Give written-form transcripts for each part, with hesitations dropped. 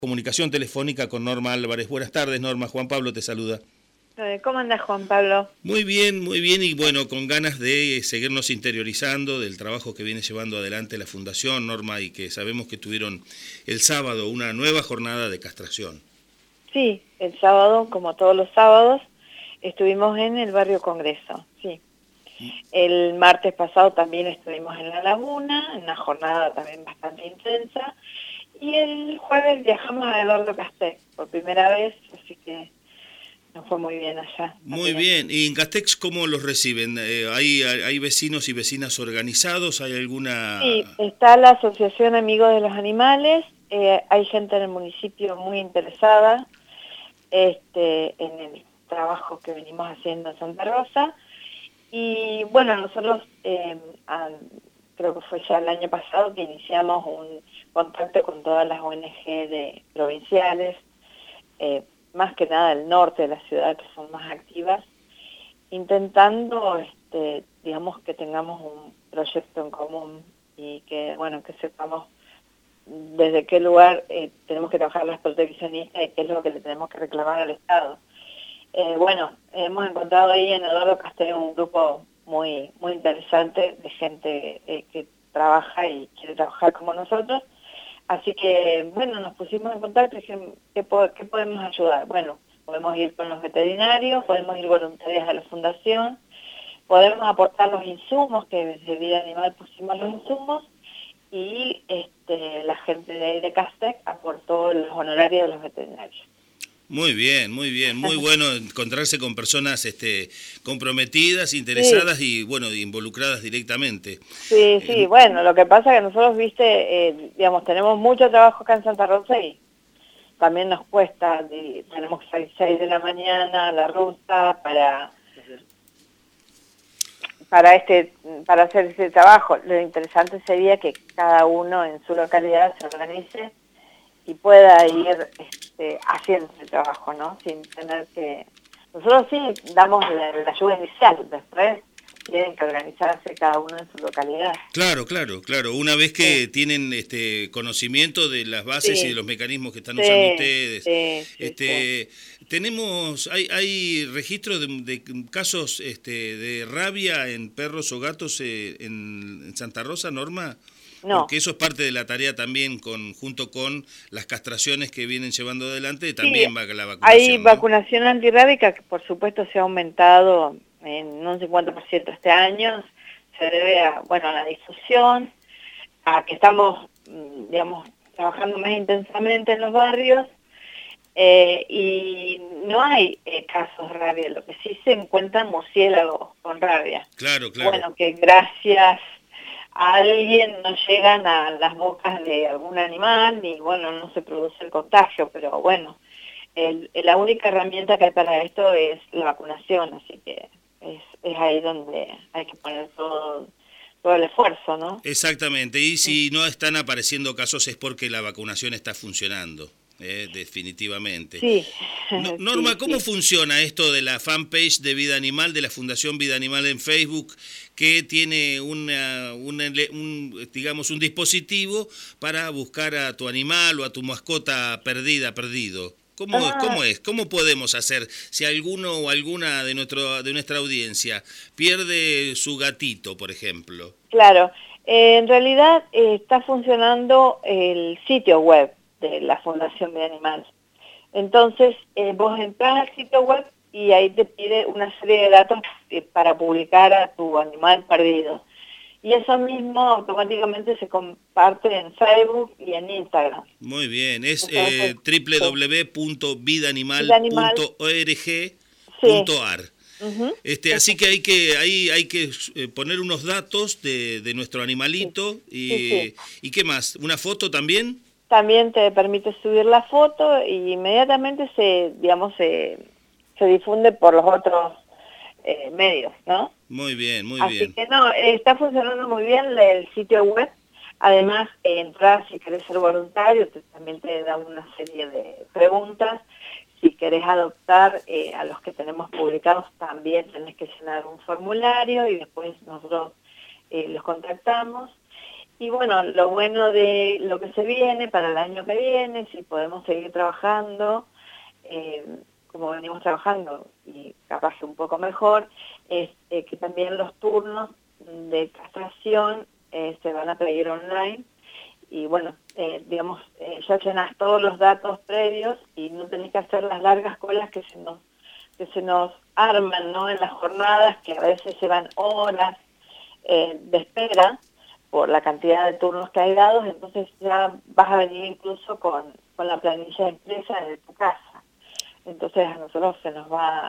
Comunicación telefónica con Norma Álvarez. Buenas tardes, Norma. Juan Pablo te saluda. ¿Cómo andás, Juan Pablo? Muy bien y bueno, con ganas de seguirnos interiorizando del trabajo que viene llevando adelante la Fundación, Norma, y que sabemos que tuvieron el sábado una nueva jornada de castración. Sí, el sábado, como todos los sábados, estuvimos en el barrio Congreso, sí. El martes pasado también estuvimos en La Laguna, en una jornada también bastante intensa, y el jueves viajamos a Eduardo Castex por primera vez, así que nos fue muy bien allá. Muy bien. ¿Y en Castex cómo los reciben? ¿Hay vecinos y vecinas organizados? ¿Hay alguna...? Sí, está la Asociación Amigos de los Animales, hay gente en el municipio muy interesada en el trabajo que venimos haciendo en Santa Rosa. Y bueno, nosotros creo que fue ya el año pasado que iniciamos un contacto con todas las ONG provinciales, más que nada del norte de la ciudad, que son más activas, intentando, digamos, que tengamos un proyecto en común y que, bueno, que sepamos desde qué lugar tenemos que trabajar las proteccionistas y qué es lo que le tenemos que reclamar al Estado. Bueno, hemos encontrado ahí en Eduardo Castello un grupo muy interesante de gente que trabaja y quiere trabajar como nosotros, así que bueno, nos pusimos en contacto y dijimos, ¿qué podemos ayudar? Bueno, podemos ir con los veterinarios, podemos ir voluntarios a la fundación, podemos aportar los insumos, que desde Vida Animal pusimos los insumos, y la gente de ahí de Castex aportó los honorarios de los veterinarios. Muy bien, muy bueno encontrarse con personas comprometidas, interesadas Sí. y bueno, involucradas directamente. Sí, bueno, lo que pasa es que nosotros, digamos, tenemos mucho trabajo acá en Santa Rosa y también nos cuesta, tenemos que salir 6 de la mañana a la ruta para hacer ese trabajo. Lo interesante sería que cada uno en su localidad se organice y pueda ir haciendo ese trabajo, ¿no? Sin tener que... Nosotros sí damos la ayuda inicial, después tienen que organizarse cada uno en su localidad. Claro. Una vez que Sí. tienen conocimiento de las bases y de Sí, los mecanismos que están usando ustedes, sí. hay registro de casos de rabia en perros o gatos en Santa Rosa, Norma. No. Porque eso es parte de la tarea también, junto con las castraciones que vienen llevando adelante, Sí, también va la hay vacunación, ¿no? vacunación antirrábica que por supuesto se ha aumentado en un 50% este año. Se debe a la difusión, a que estamos, digamos, trabajando más intensamente en los barrios, y no hay casos de rabia. Lo que sí se encuentran murciélagos con rabia. Claro. Bueno, que gracias a alguien no llegan a las bocas de algún animal y bueno, no se produce el contagio, pero bueno, la única herramienta que hay para esto es la vacunación, así que es ahí donde hay que poner todo el esfuerzo, ¿no? Exactamente, y si no están apareciendo casos es porque la vacunación está funcionando. Definitivamente. Sí, Norma, ¿cómo sí. funciona esto de la fanpage de Vida Animal, de la Fundación Vida Animal en Facebook, que tiene digamos, un dispositivo para buscar a tu animal o a tu mascota perdido? ¿Cómo es? ¿Cómo podemos hacer si alguno o alguna de nuestra audiencia pierde su gatito, por ejemplo? Claro, en realidad está funcionando el sitio web de la Fundación Vida Animal. Entonces, vos entras al sitio web y ahí te pide una serie de datos para publicar a tu animal perdido. Y eso mismo automáticamente se comparte en Facebook y en Instagram. Muy bien, es Entonces, Vida Animal, sí. www.vidanimal.org.ar. Uh-huh. Así que hay que poner unos datos de nuestro animalito Sí. y ¿qué más? ¿Una foto también? También te permite subir la foto y inmediatamente se difunde por los otros medios, ¿no? Muy bien. Así que no, está funcionando muy bien el sitio web. Además, entrar si querés ser voluntario, también te da una serie de preguntas. Si querés adoptar a los que tenemos publicados, también tenés que llenar un formulario y después nosotros los contactamos. Y bueno, lo bueno de lo que se viene para el año que viene, si podemos seguir trabajando, eh, como venimos trabajando, y capaz que un poco mejor, es que también los turnos de castración se van a pedir online. Y bueno, digamos, ya llenas todos los datos previos y no tenés que hacer las largas colas que se nos arman, ¿no? En las jornadas, que a veces llevan horas de espera por la cantidad de turnos que hay dados. Entonces ya vas a venir incluso con la planilla impresa de tu casa. Entonces a nosotros se nos va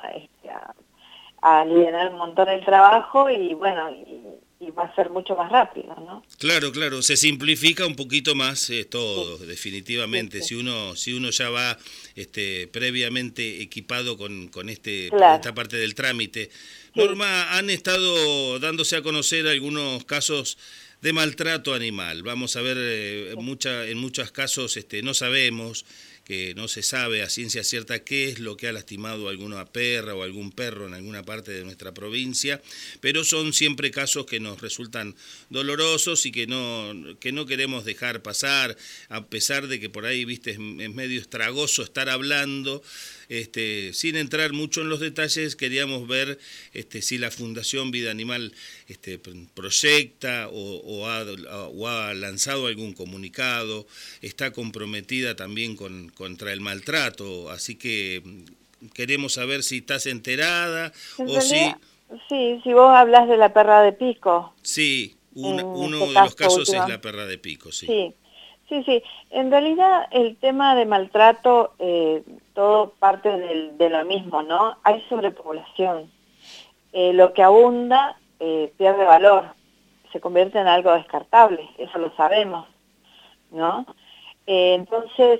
a aliviar un montón el trabajo y bueno, y va a ser mucho más rápido, ¿no? Claro, claro, se simplifica un poquito más todo, Sí, definitivamente. sí, sí. Si uno ya va previamente equipado con Claro, esta parte del trámite. sí. Norma, han estado dándose a conocer algunos casos de maltrato animal. Vamos a ver, Sí. en muchos casos no sabemos, que no se sabe a ciencia cierta qué es lo que ha lastimado a alguna perra o algún perro en alguna parte de nuestra provincia, pero son siempre casos que nos resultan dolorosos y que no queremos dejar pasar, a pesar de que por ahí, viste, es medio estragoso estar hablando. Sin entrar mucho en los detalles, queríamos ver si la Fundación Vida Animal proyecta o ha lanzado algún comunicado, está comprometida también contra el maltrato, así que queremos saber si estás enterada En o realidad, si, sí, si vos hablas de la perra de pico, sí, en este uno de los caso casos es última, la perra de pico, sí. sí, sí, sí. En realidad el tema de maltrato, todo parte de lo mismo, ¿no? Hay sobrepoblación. Lo que abunda pierde valor, se convierte en algo descartable, eso lo sabemos, ¿no? Entonces,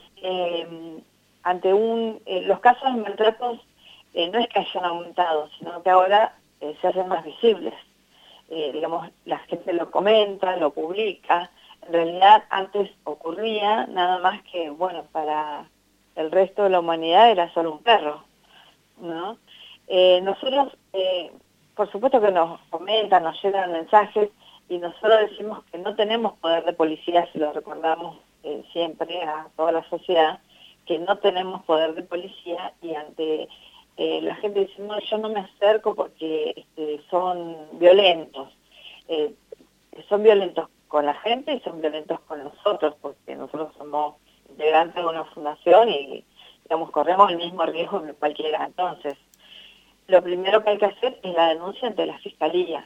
ante los casos de maltratos no es que hayan aumentado, sino que ahora se hacen más visibles. Digamos, la gente lo comenta, lo publica. En realidad antes ocurría nada más que, bueno, para el resto de la humanidad era solo un perro, ¿no? Nosotros, por supuesto que nos comentan, nos llegan mensajes y nosotros decimos que no tenemos poder de policía, si lo recordamos siempre a toda la sociedad, que no tenemos poder de policía y ante la gente dice, no, yo no me acerco porque son violentos. Eh, Son violentos con la gente y son violentos con nosotros, porque nosotros somos integrantes de una fundación y, digamos, corremos el mismo riesgo que cualquiera. Entonces, lo primero que hay que hacer es la denuncia ante la Fiscalía.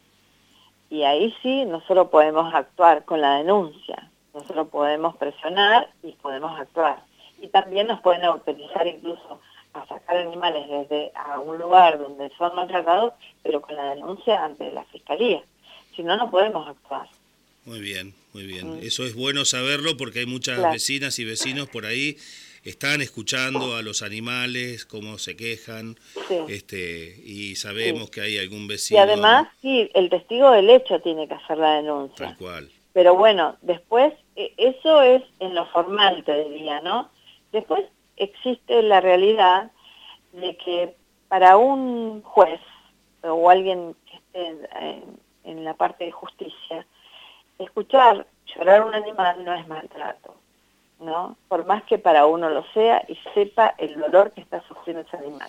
Y ahí sí nosotros podemos actuar con la denuncia. Nosotros podemos presionar y podemos actuar. Y también nos pueden autorizar incluso a sacar animales desde a un lugar donde son maltratados, pero con la denuncia ante la Fiscalía. Si no, no podemos actuar. Muy bien, muy bien. Mm, Eso es bueno saberlo porque hay muchas claro, vecinas y vecinos por ahí están escuchando a los animales, cómo se quejan, sí, y sí. sabemos que hay algún Y vecino además, sí, el testigo del hecho tiene que hacer la tal denuncia. cual. Pero bueno, después, eso es en lo formal, te diría, ¿no? Después existe la realidad de que para un juez o alguien que esté en la parte de justicia, escuchar llorar a un animal no es maltrato, ¿no? Por más que para uno lo sea y sepa el dolor que está sufriendo ese animal.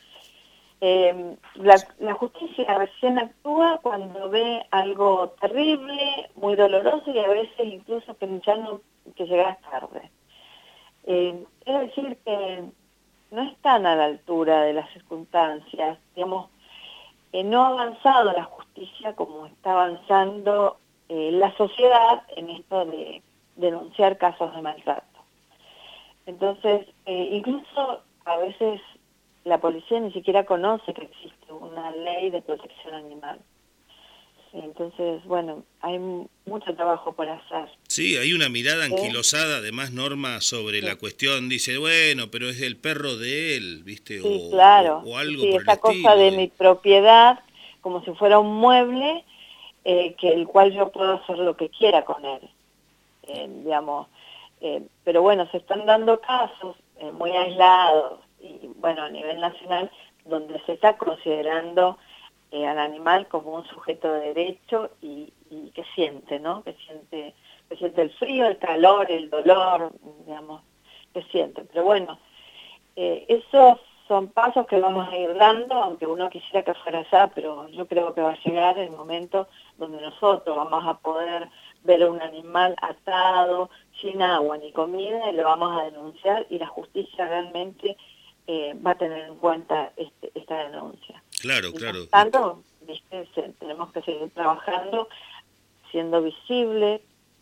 La justicia recién actúa cuando ve algo terrible, muy doloroso y a veces incluso que ya no, que llegas tarde. Es decir, que no están a la altura de las circunstancias, digamos, no ha avanzado la justicia como está avanzando la sociedad en esto de denunciar casos de maltrato. Entonces, incluso a veces la policía ni siquiera conoce que existe una ley de protección animal. Entonces, bueno, hay mucho trabajo por hacer. Sí, hay una mirada ¿Sí? anquilosada, además, Norma, sobre la Sí, cuestión. Dice, bueno, pero es el perro de él, ¿viste? O, sí, o, claro. o Sí, algo sí, por el esa cosa estilo. de mi propiedad, como si fuera un mueble, que el cual yo puedo hacer lo que quiera con él. Digamos, pero bueno, se están dando casos muy aislados y bueno, a nivel nacional, donde se está considerando al animal como un sujeto de derecho y y que siente, ¿no? Que siente el frío, el calor, el dolor, digamos, que siente. Pero bueno, esos son pasos que vamos a ir dando, aunque uno quisiera que fuera ya, pero yo creo que va a llegar el momento donde nosotros vamos a poder ver a un animal atado, sin agua ni comida, y lo vamos a denunciar, y la justicia realmente va a tener en cuenta esta denuncia. Claro, Y claro. por tanto, ¿viste? Tenemos que seguir trabajando, siendo visible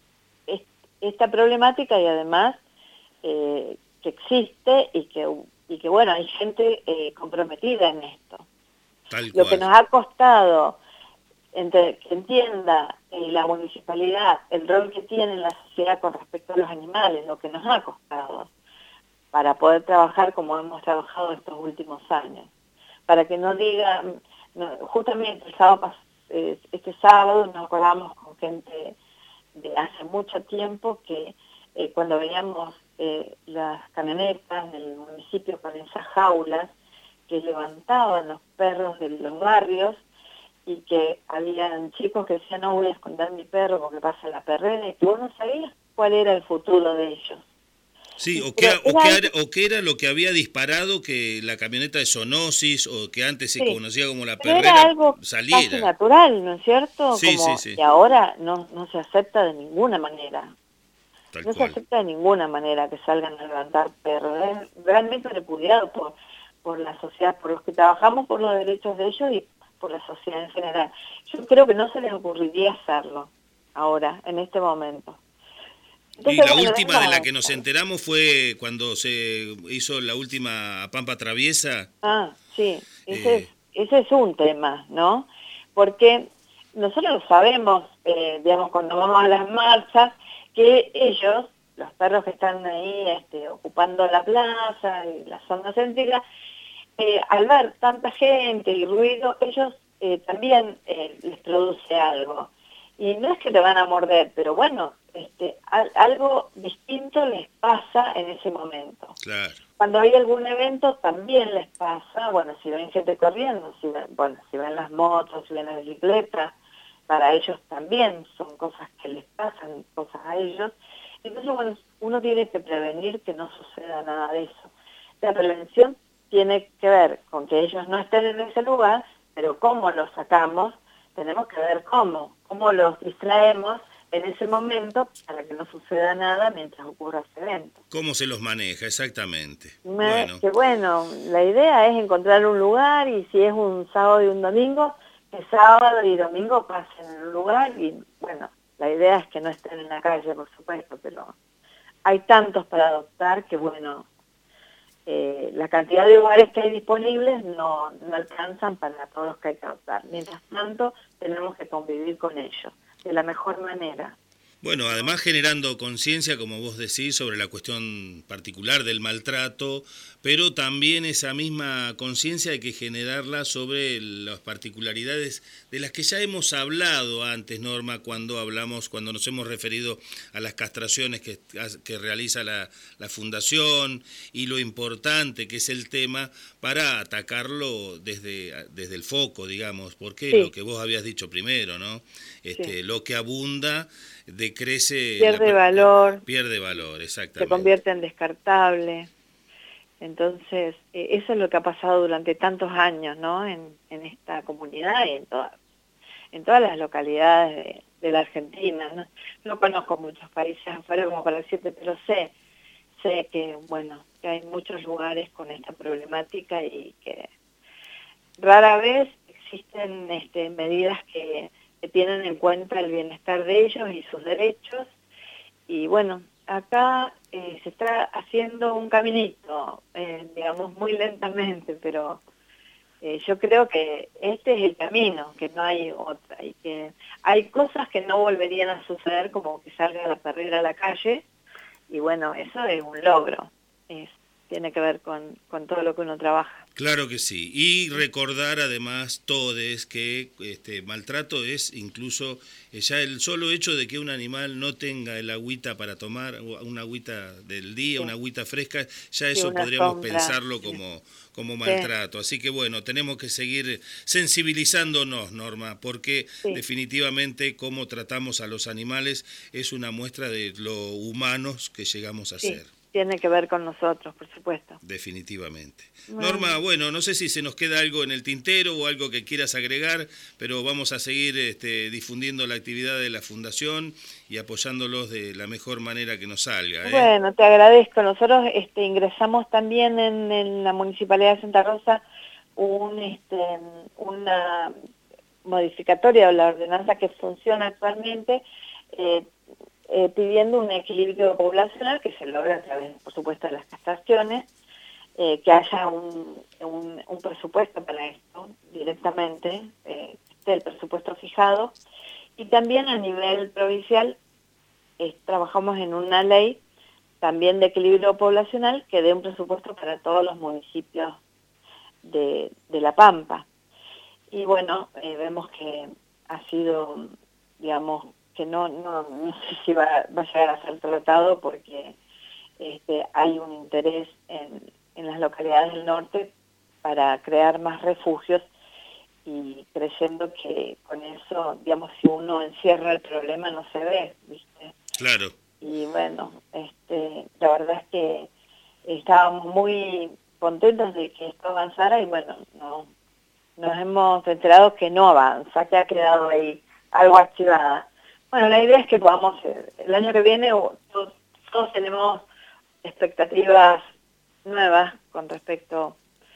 esta problemática, y además que existe y que bueno, hay gente comprometida en esto. Tal Lo que cual. nos ha costado que entienda la municipalidad el rol que tiene en la sociedad con respecto a los animales, lo que nos ha costado para poder trabajar como hemos trabajado estos últimos años. Para que no digan, justamente este sábado nos acordamos con gente de hace mucho tiempo que cuando veíamos las camionetas del municipio con esas jaulas que levantaban los perros de los barrios, y que habían chicos que decían, no voy a esconder mi perro porque pasa la perrera, y que vos no sabías cuál era el futuro de ellos. Sí, Pero o que era lo que había disparado que la camioneta de zoonosis, o que antes se sí, conocía como la pero era perrera, algo casi saliera. natural, ¿no es cierto? Sí, sí, Como sí, que ahora no se acepta de ninguna manera. tal No se cual. acepta de ninguna manera que salgan a levantar perros. Es realmente repudiado por la sociedad, por los que trabajamos por los derechos de ellos y por la sociedad en general. Yo creo que no se les ocurriría hacerlo ahora, en este momento. Y Entonces, la bueno, última de la venimos. que nos enteramos fue cuando se hizo la última Pampa Traviesa. Sí, Eh, ese es un tema, ¿no? Porque nosotros sabemos, digamos, cuando vamos a las marchas, que ellos, los perros que están ahí ocupando la plaza y la zona céntrica, al ver tanta gente y ruido, ellos también les produce algo. Y no es que te van a morder, pero bueno, algo distinto les pasa en ese momento. claro. Cuando hay algún evento también les pasa, bueno, si ven gente corriendo, si ven las motos, si ven las bicicletas, para ellos también son cosas que les pasan, cosas a ellos. Entonces, bueno, uno tiene que prevenir que no suceda nada de eso. La prevención tiene que ver con que ellos no estén en ese lugar, pero cómo los sacamos, tenemos que ver cómo los distraemos en ese momento para que no suceda nada mientras ocurra ese evento. ¿Cómo se los maneja? Exactamente. Bueno, Que bueno, la idea es encontrar un lugar, y si es un sábado y un domingo, que sábado y domingo pasen en un lugar, y bueno, la idea es que no estén en la calle, por supuesto, pero hay tantos para adoptar que bueno, la cantidad de lugares que hay disponibles no alcanzan para todos los que hay que adoptar. Mientras tanto, tenemos que convivir con ellos de la mejor manera. bueno, además generando conciencia, como vos decís, sobre la cuestión particular del maltrato, pero también esa misma conciencia hay que generarla sobre las particularidades de las que ya hemos hablado antes, Norma, cuando nos hemos referido a las castraciones que realiza la Fundación, y lo importante que es el tema para atacarlo desde el foco, digamos, porque Sí. lo que vos habías dicho primero, ¿no? Sí. Lo que abunda decrece, Pierde valor, pierde valor, se exactamente. convierte en descartable. Entonces, eso es lo que ha pasado durante tantos años, ¿no? En esta comunidad y en todas las localidades de la Argentina, ¿no? No conozco muchos países afuera como para decirte, pero sé que, bueno, que hay muchos lugares con esta problemática y que rara vez existen medidas que tienen en cuenta el bienestar de ellos y sus derechos. Y bueno, acá se está haciendo un caminito, digamos muy lentamente, pero yo creo que este es el camino, que no hay otra, y que hay cosas que no volverían a suceder, como que salga la perrera a la calle, y bueno, eso es un logro, es tiene que ver con todo lo que uno trabaja. Claro que sí. Y recordar además todes que maltrato es incluso ya el solo hecho de que un animal no tenga el agüita para tomar, una agüita del día, Sí. una agüita fresca, ya Sí, eso una podríamos sombra. pensarlo Sí. como maltrato. Así que bueno, tenemos que seguir sensibilizándonos, Norma, porque Sí. definitivamente cómo tratamos a los animales es una muestra de lo humanos que llegamos a Sí, ser. tiene que ver con nosotros, por supuesto. Definitivamente. Bueno. Norma, bueno, no sé si se nos queda algo en el tintero o algo que quieras agregar, pero vamos a seguir difundiendo la actividad de la Fundación y apoyándolos de la mejor manera que nos salga. Bueno, te agradezco. Nosotros ingresamos también en la Municipalidad de Santa Rosa una modificatoria de la ordenanza que funciona actualmente, pidiendo un equilibrio poblacional que se logra a través, por supuesto, de las castraciones, que haya un presupuesto para esto directamente, esté el presupuesto fijado, y también a nivel provincial trabajamos en una ley también de equilibrio poblacional que dé un presupuesto para todos los municipios de La Pampa. Y bueno, vemos que ha sido, digamos, que no sé si va a llegar a ser tratado porque hay un interés en las localidades del norte para crear más refugios y creyendo que con eso, digamos, si uno encierra el problema no se ve, ¿viste? Claro. Y bueno, la verdad es que estábamos muy contentos de que esto avanzara y bueno, nos hemos enterado que no avanza, que ha quedado ahí algo archivada. Bueno, la idea es que podamos, el año que viene todos tenemos expectativas nuevas con respecto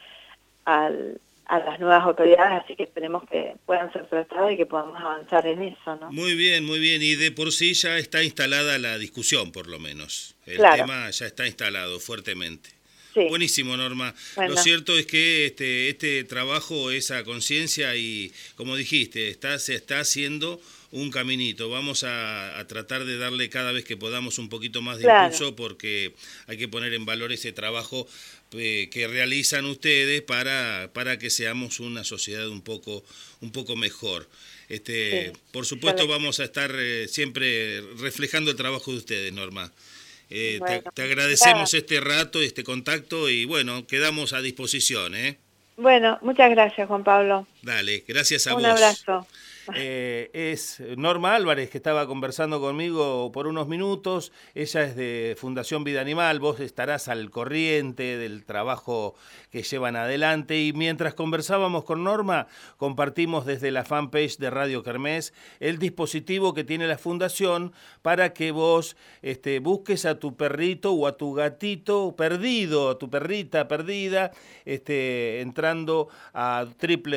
a las nuevas autoridades, así que esperemos que puedan ser tratados y que podamos avanzar en eso, ¿no? Muy bien, y de por sí ya está instalada la discusión, por lo menos. El Claro. tema ya está instalado fuertemente. Sí. Buenísimo, Norma. Bueno. Lo cierto es que este trabajo, esa conciencia y, como dijiste, se está haciendo un caminito. Vamos a tratar de darle cada vez que podamos un poquito más de Claro. impulso porque hay que poner en valor ese trabajo que realizan ustedes para que seamos una sociedad un poco mejor. Sí. Por supuesto, Claro. vamos a estar siempre reflejando el trabajo de ustedes, Norma. Bueno, te agradecemos nada. este rato, este contacto y bueno, quedamos a disposición. Bueno, muchas gracias, Juan Pablo. Dale, gracias a vos. Un abrazo. Es Norma Álvarez que estaba conversando conmigo por unos minutos. Ella es de Fundación Vida Animal. Vos estarás al corriente del trabajo que llevan adelante. Y mientras conversábamos con Norma, compartimos desde la fanpage de Radio Kermés el dispositivo que tiene la Fundación para que vos busques a tu perrito o a tu gatito perdido, a tu perrita perdida, entrando a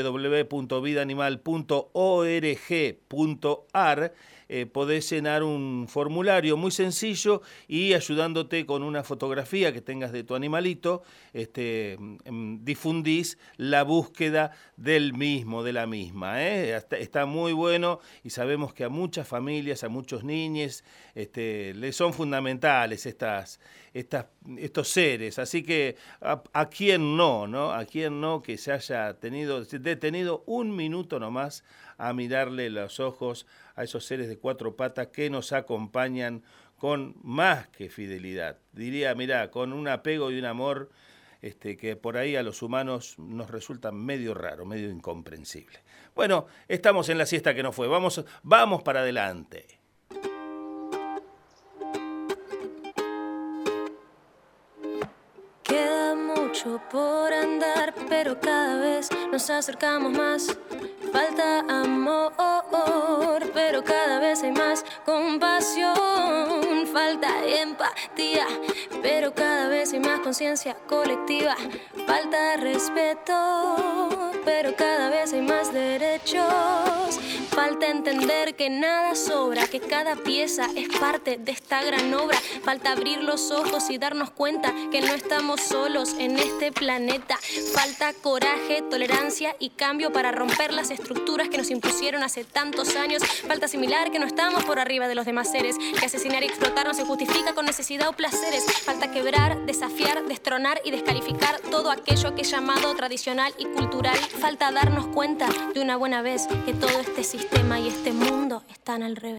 www.vidaanimal.org.ar. Podés llenar un formulario muy sencillo y ayudándote con una fotografía que tengas de tu animalito, difundís la búsqueda del mismo, de la misma. Está muy bueno y sabemos que a muchas familias, a muchos niños, les son fundamentales estos seres. Así que a quién no, ¿no? A quién no que se haya detenido un minuto nomás a mirarle los ojos a esos seres de cuatro patas que nos acompañan con más que fidelidad. Diría, mirá, con un apego y un amor que por ahí a los humanos nos resulta medio raro, medio incomprensible. Bueno, estamos en la siesta que no fue. Vamos para adelante. Queda mucho por andar, pero cada vez nos acercamos más. Falta amor, pero cada vez hay más compasión. Falta empatía, pero cada vez hay más conciencia colectiva. Falta respeto, pero cada vez hay más derechos. Falta entender que nada sobra, que cada pieza es parte de esta gran obra. Falta abrir los ojos y darnos cuenta que no estamos solos en este planeta. Falta coraje, tolerancia y cambio para romper las estructuras que nos impusieron hace tantos años. Falta asimilar que no estamos por arriba de los demás seres, que asesinar y explotar no se justifica con necesidad o placeres. Falta quebrar, desafiar, destronar y descalificar todo aquello que es llamado tradicional y cultural. Falta darnos cuenta de una buena vez que todo este sistema y este mundo están al revés.